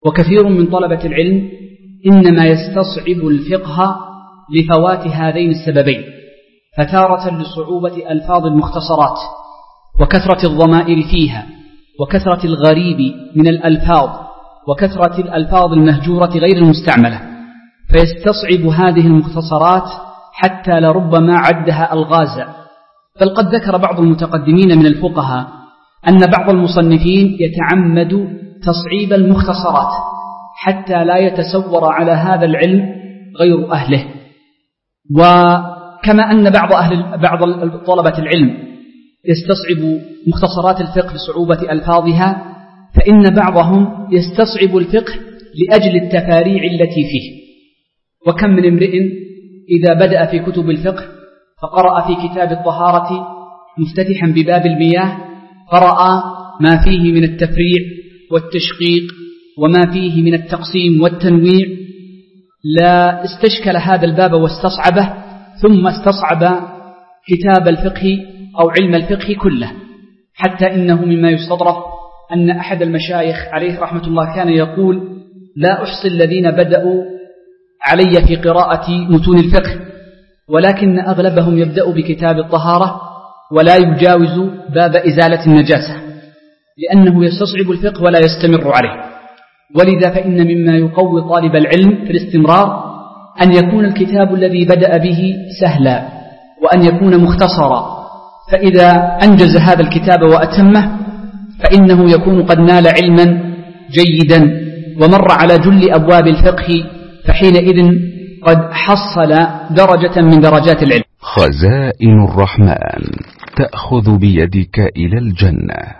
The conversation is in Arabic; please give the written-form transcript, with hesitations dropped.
وكثير من طلبة العلم إنما يستصعب الفقه لفوات هذين السببين، فتارة لصعوبة ألفاظ المختصرات وكثرة الضمائر فيها وكثرة الغريب من الألفاظ وكثرة الألفاظ المهجورة غير المستعملة، فيستصعب هذه المختصرات حتى لربما عدها ألغازا. بل قد ذكر بعض المتقدمين من الفقهاء أن بعض المصنفين يتعمد تصعيب المختصرات حتى لا يتسور على هذا العلم غير أهله. وكما أن بعض طلبة العلم يستصعب مختصرات الفقه لصعوبة ألفاظها، فإن بعضهم يستصعب الفقه لأجل التفاريع التي فيه. وكم من امرئ إذا بدأ في كتب الفقه فقرأ في كتاب الطهارة مفتتحا بباب المياه فرأى ما فيه من التفريع والتشقيق وما فيه من التقسيم والتنويع، لا استشكل هذا الباب واستصعبه، ثم استصعب كتاب الفقه أو علم الفقه كله، حتى إنه مما يستطرف أن أحد المشايخ عليه رحمة الله كان يقول: لا أحصي الذين بدأوا علي في قراءة متون الفقه، ولكن أغلبهم يبدأ بكتاب الطهارة ولا يجاوز باب إزالة النجاسة، لأنه يستصعب الفقه ولا يستمر عليه. ولذا فإن مما يقوي طالب العلم في الاستمرار أن يكون الكتاب الذي بدأ به سهلا وأن يكون مختصرا، فإذا أنجز هذا الكتاب وأتمه فإنه يكون قد نال علما جيدا ومر على جل أبواب الفقه، فحينئذ قد حصل درجة من درجات العلم. خزائن الرحمن تأخذ بيدك إلى الجنة.